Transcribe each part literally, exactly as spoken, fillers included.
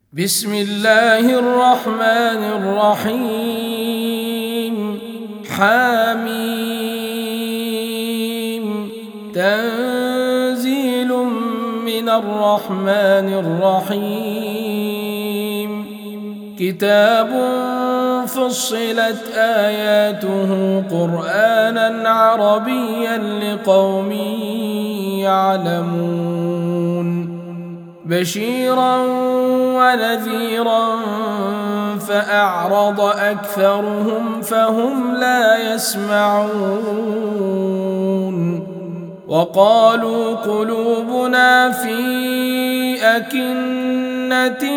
بسم الله الرحمن الرحيم. حميم. تنزيل من الرحمن الرحيم. كتاب فصلت آياته قرآنا عربيا لقوم يعلمون بشيرا ونذيرا فأعرض أكثرهم فهم لا يسمعون. وقالوا قلوبنا في أكنة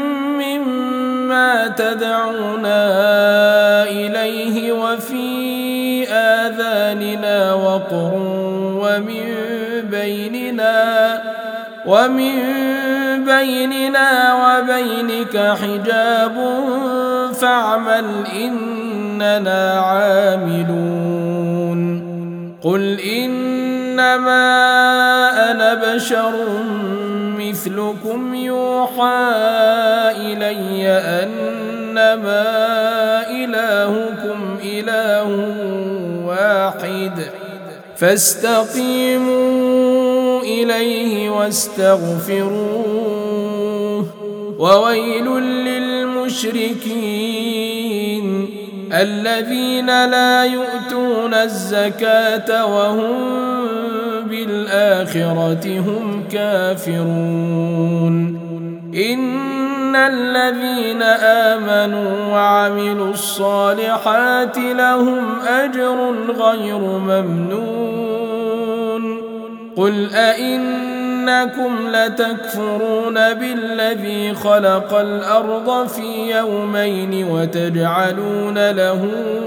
مما تدعونا إليه وفي آذاننا وقر ومن بيننا ومن بيننا وبينك حجاب فاعمل إننا عاملون. قل إنما أنا بشر مثلكم يوحى إلي أنما إلهكم إله واحد فاستقيموا إليه واستغفروه. وويل للمشركين الذين لا يؤتون الزكاة وهم بالآخرة هم كافرون. إن الذين آمنوا وعملوا الصالحات لهم أجر غير ممنون. قل أئنكم لتكفرون بالذي خلق الأرض في يومين وتجعلون له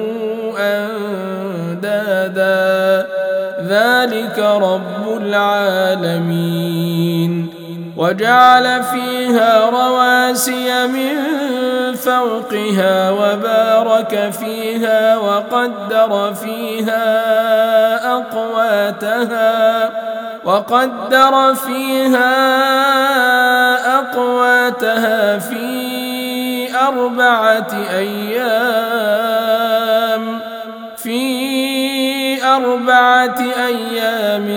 أندادا ذلك رب العالمين. وجعل فيها رواسي من فوقها وبارك فيها وقدر فيها أقواتها وقدر فيها أقواتها في أربعة أيام في أربعة أيام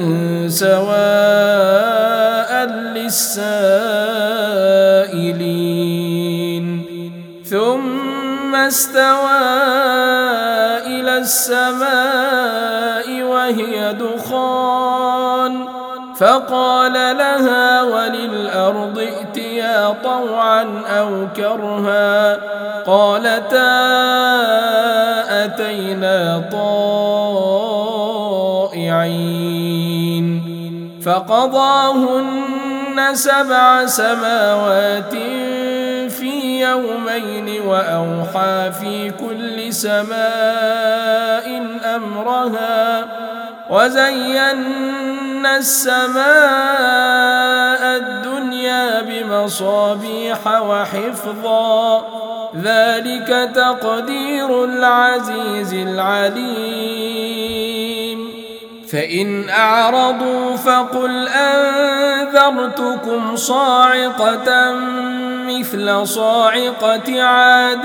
سواء للسائلين. ثم استوى إلى السماء وهي دخان فقال لها وللأرض ائتيا طوعا أو كرها قالتا أتينا طائعين. فقضاهن سبع سماوات في يومين وأوحى في كل سماء أمرها وزينا السماء الدنيا بمصابيح وحفظا ذلك تقدير العزيز العليم. فإن أعرضوا فقل أنذرتكم صاعقة مثل صاعقة عاد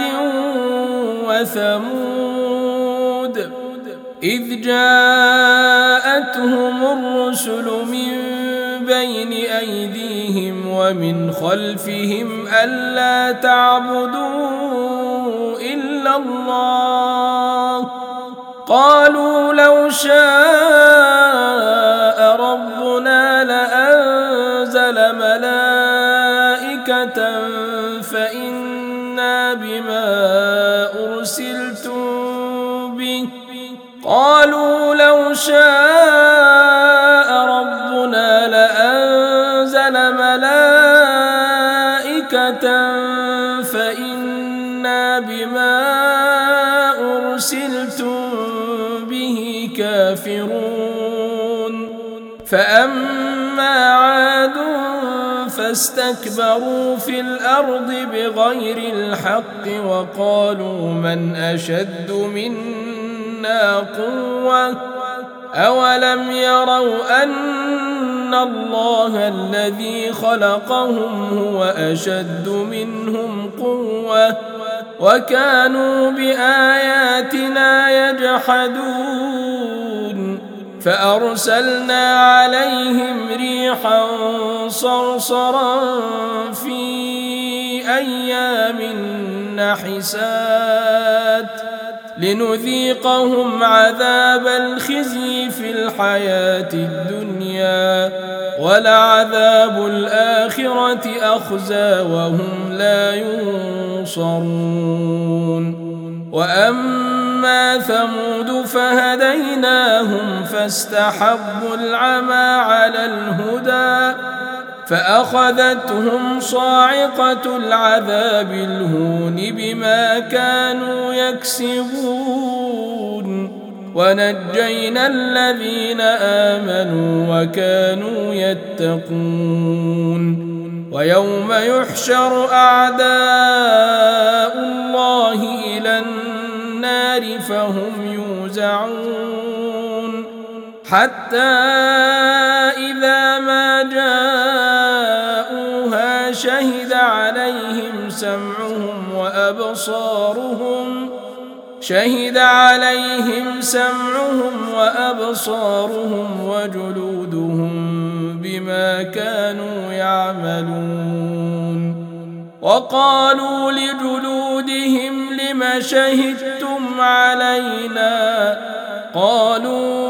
وثمود إذ جاءتهم الرسل من بين أيديهم ومن خلفهم ألا تعبدوا إلا الله قالوا لو شاء ربنا لأنزل ملائكة فإنا بما أرسلتم به قالوا لو شاء ربنا لأنزل ملائكة فإنا بما أرسلتم به كافرون. فأما عاد فاستكبروا في الأرض بغير الحق وقالوا من أشد منا قوة أولم يروا أن أن الله الذي خلقهم هو أشد منهم قوة وكانوا بآياتنا يجحدون فأرسلنا عليهم ريحا صرصرا في أيام نحسات لنذيقهم عذاب الخزي في الحياة الدنيا ولعذاب الآخرة أخزى وهم لا ينصرون. وأما ثمود فهديناهم فاستحبوا العمى على الهدى فأخذتهم صاعقة العذاب الهون بما كانوا يكسبون ونجينا الذين آمنوا وكانوا يتقون. ويوم يحشر أعداء الله إلى النار فهم يوزعون حتى إذا ما جاءوها شهد عليهم سمعهم وأبصارهم شهد عليهم سمعهم وأبصارهم وجلودهم بما كانوا يعملون. وقالوا لجلودهم لم شهدتم علينا قالوا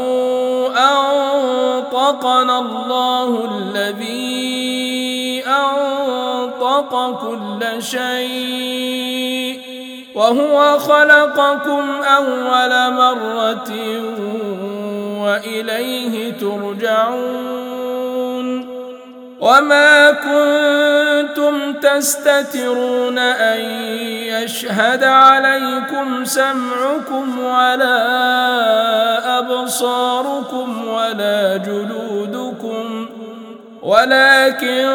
أنطقنا الله الذي أنطق كل شيء وهو خلقكم أول مرة وإليه ترجعون. وما كنتم تستترون أن يشهد عليكم سمعكم ولا أبصاركم ولا جلودكم ولكن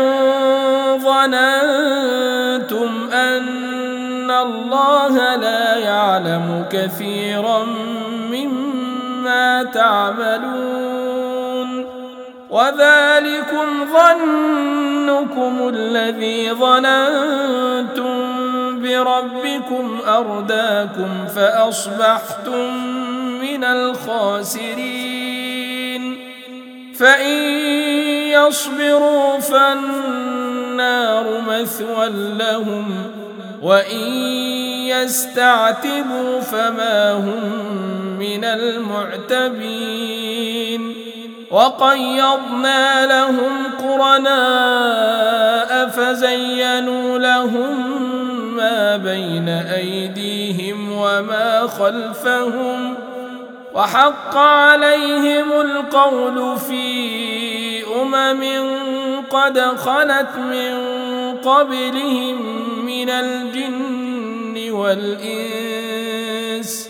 ظننتم أن الله لا يعلم كثيرا مما تعملون. وذلكم ظنكم الذي ظننتم بربكم أرداكم فأصبحتم من الخاسرين. فإن يصبروا فالنار مثوى لهم وإن يستعتبوا فما هم من المعتبين. وقيضنا لهم قرناء فزينوا لهم ما بين أيديهم وما خلفهم وحق عليهم القول في أمم قد خلت من قبلهم من الجن والإنس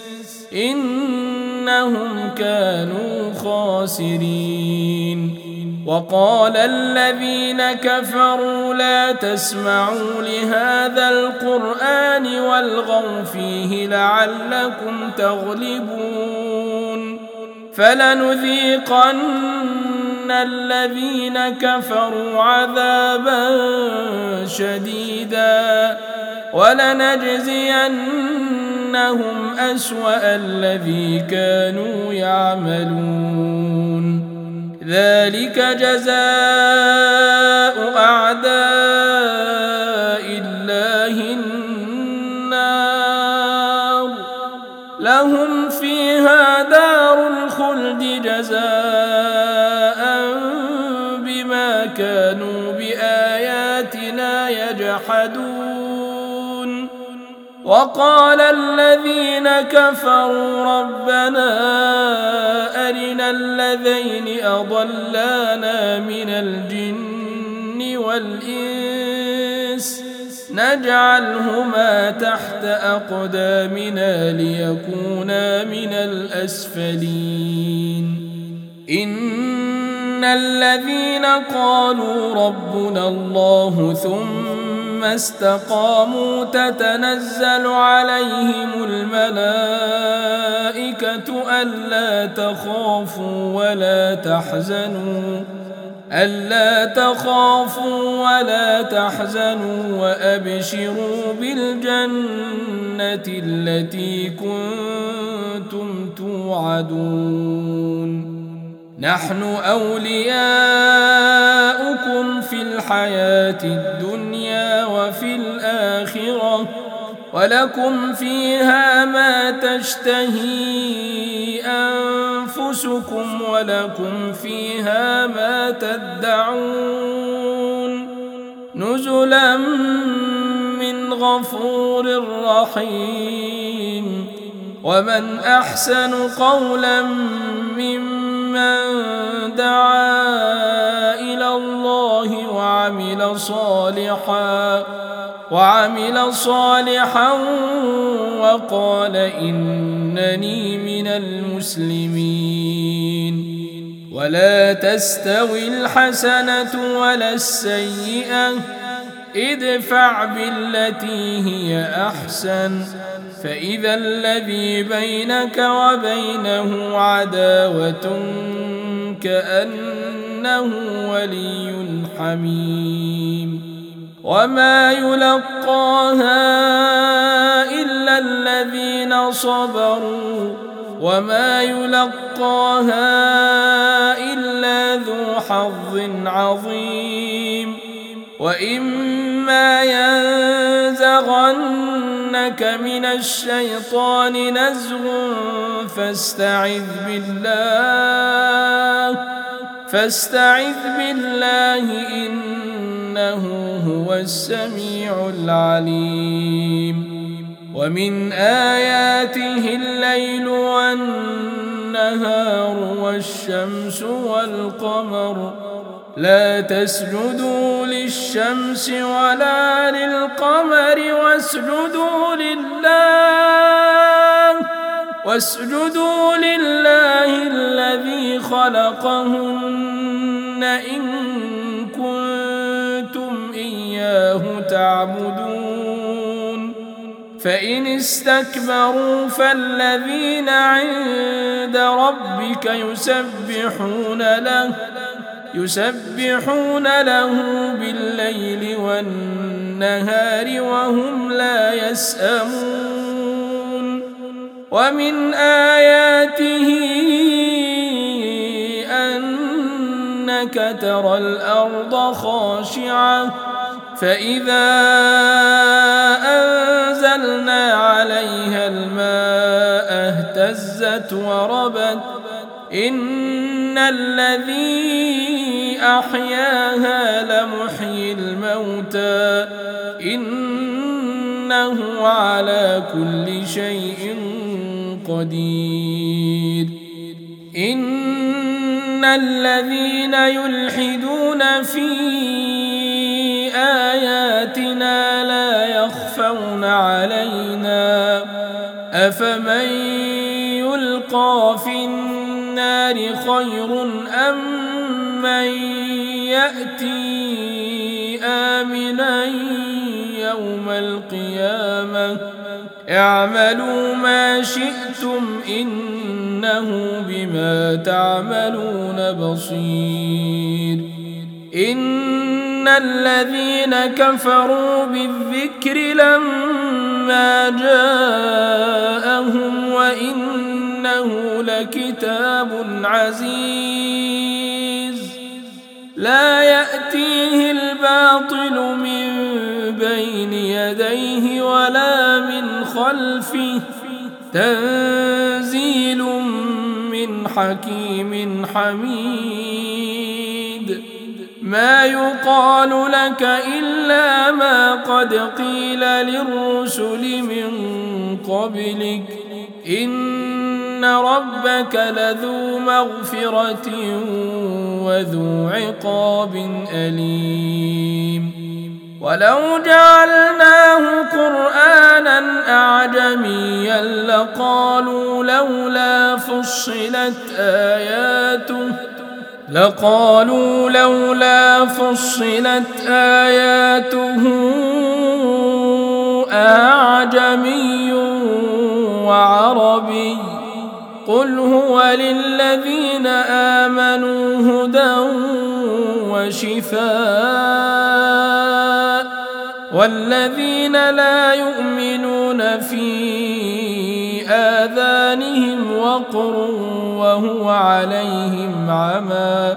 إنهم كانوا خاسرين. وقال الذين كفروا لا تسمعوا لهذا القرآن والغوا فيه لعلكم تغلبون. فلنذيقن الذين كفروا عذابا شديدا ولنجزينهم أسوأ الذي كانوا يعملون. ذلك جزاء أعداء الله النار لهم فيها دار الخلد جزاء بما كانوا بآياتنا يجحدون. وقال الذين كفروا ربنا أرنا الذين أضلانا من الجن والإنس نجعلهما تحت أقدامنا ليكونا من الأسفلين. إن الذين قالوا ربنا الله ثم استقاموا تتنزل عليهم الملائكة ألا تخافوا ولا تحزنوا ألا تخافوا ولا تحزنوا وأبشروا بالجنة التي كنتم توعدون نحن أولياؤكم في الحياة الدنيا وفي الآخرة ولكم فيها ما تشتهي أنفسكم ولكم فيها ما تدعون نزلا من غفور رحيم ومن أحسن قولا ممن دعا إلى الله وعمل صالحا وعمل صالحا وقال إنني من المسلمين ولا تستوي الحسنة ولا السيئة ادفع بالتي هي أحسن فإذا الذي بينك وبينه عداوة كأنه ولي حميم وما يلقاها إلا الذين صبروا وما يلقاها إلا ذو حظ عظيم وإما ينزغنك من الشيطان نزغ فاستعذ بالله فاستعذ بالله إنه هو السميع العليم ومن آياته الليل والنهار والشمس والقمر لا تسجدوا للشمس ولا للقمر واسجدوا لله واسجدوا لله الذي خلقهن إن كنتم إياه تعبدون فإن استكبروا فالذين عند ربك يسبحون له يسبحون له بالليل والنهار وهم لا يسأمون ومن آياته أنك ترى الأرض خاشعة فإذا أنزلنا عليها الماء اهتزت وربت إن الذي أحياها لمحيي الموتى إنه على كل شيء قدير إن الذين يلحدون في آياتنا لا يخفون علينا أفمن يلقى في النار خير أم من يأتي آمنا يوم القيامة اعملوا ما شئتم إنه بما تعملون بصير إن الذين كفروا بالذكر لما جاءهم وإنه لكتاب عزيز لا يأتيه الباطل من بين يديه ولا من خلفه تنزيل من حكيم حميد ما يقال لك إلا ما قد قيل للرسل من قبلك إن ربك لذو مغفرة وذو عقاب أليم ولو جعلناه قرآنا أعجميا لقالوا لولا فصلت آياته لقالوا لولا فصلت آياته أعجمي وعربي قل هو للذين آمنوا هدى وشفاء والذين لا يؤمنون في آذانهم وقر وهو عليهم عمى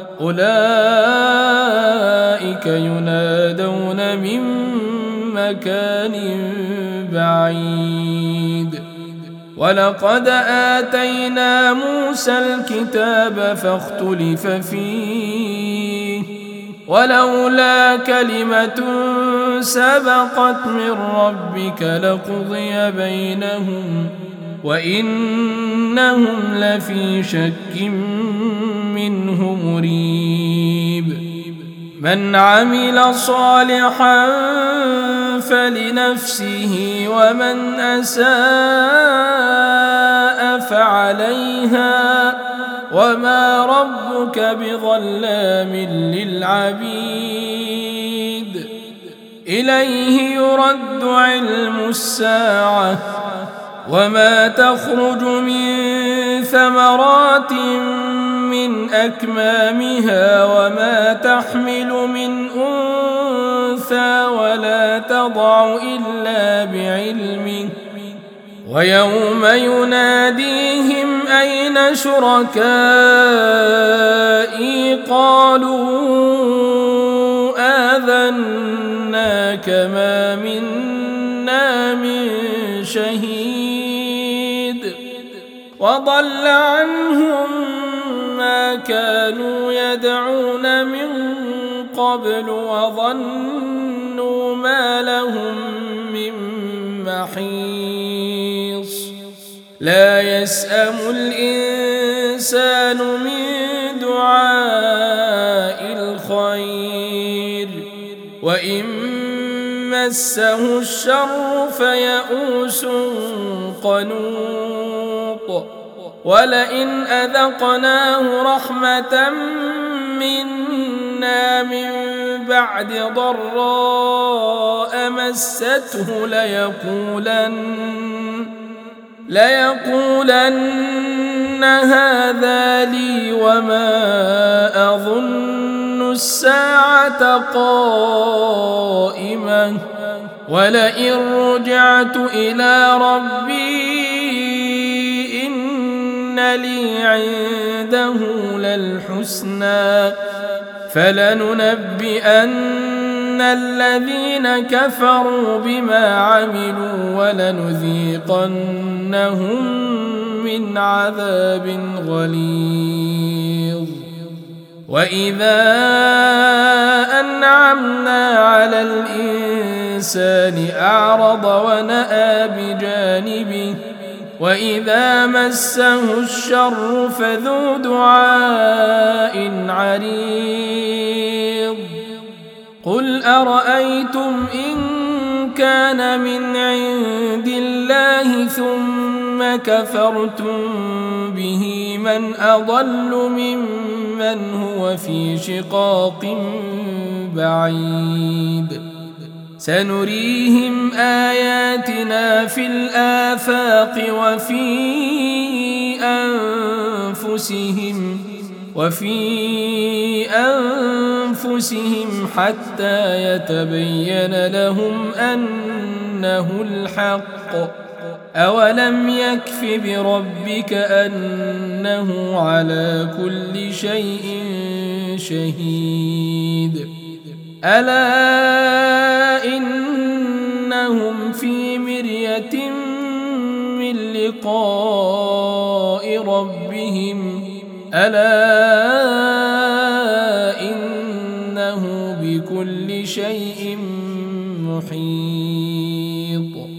أولئك ينادون من مكان بعيد ولقد آتينا موسى الكتاب فاختلف فيه ولولا كلمة سبقت من ربك لقضي بينهم وإنهم لفي شك منه مريب من عمل صالحا فلنفسه ومن أساء فعليها وما ربك بظلام للعبيد إليه يرد علم الساعة وما تخرج من ثمرات من أكمامها وما تحمل من أنثى ولا تضع إلا بعلمه ويوم يناديهم أين شركائي قالوا آذناك ما منا من شهيد وضل عنهم ما كانوا يدعون من قبل وظنوا ما لهم من محيص لا يسأم الإنسان من دعاء الخير وإن مسه الشر فيئوس قنوط ولئن أذقناه رحمة منا من بعد ضراء مسته ليقولن ليقولن هذا لي وما أظن الساعة قائمة ولئن رجعت إلى ربي إن لي عنده للحسنى فلننبئن الذين كفروا بما عملوا ولنذيقنهم من عذاب غليظ وإذا أنعمنا على الإنسان أعرض ونأى بجانبه وإذا مسه الشر فذو دعاء عريض قل أرأيتم إن كان من عند الله ثم كفرتم به من أضل ممن هو في شقاق بعيد سنريهم آياتنا في الآفاق وفي أنفسهم وفي أنفسهم حتى يتبين لهم أنه الحق أولم يكف بربك أنه على كل شيء شهيد ألا إنهم في مرية من لقاء ربهم ألا إنه بكل شيء محيط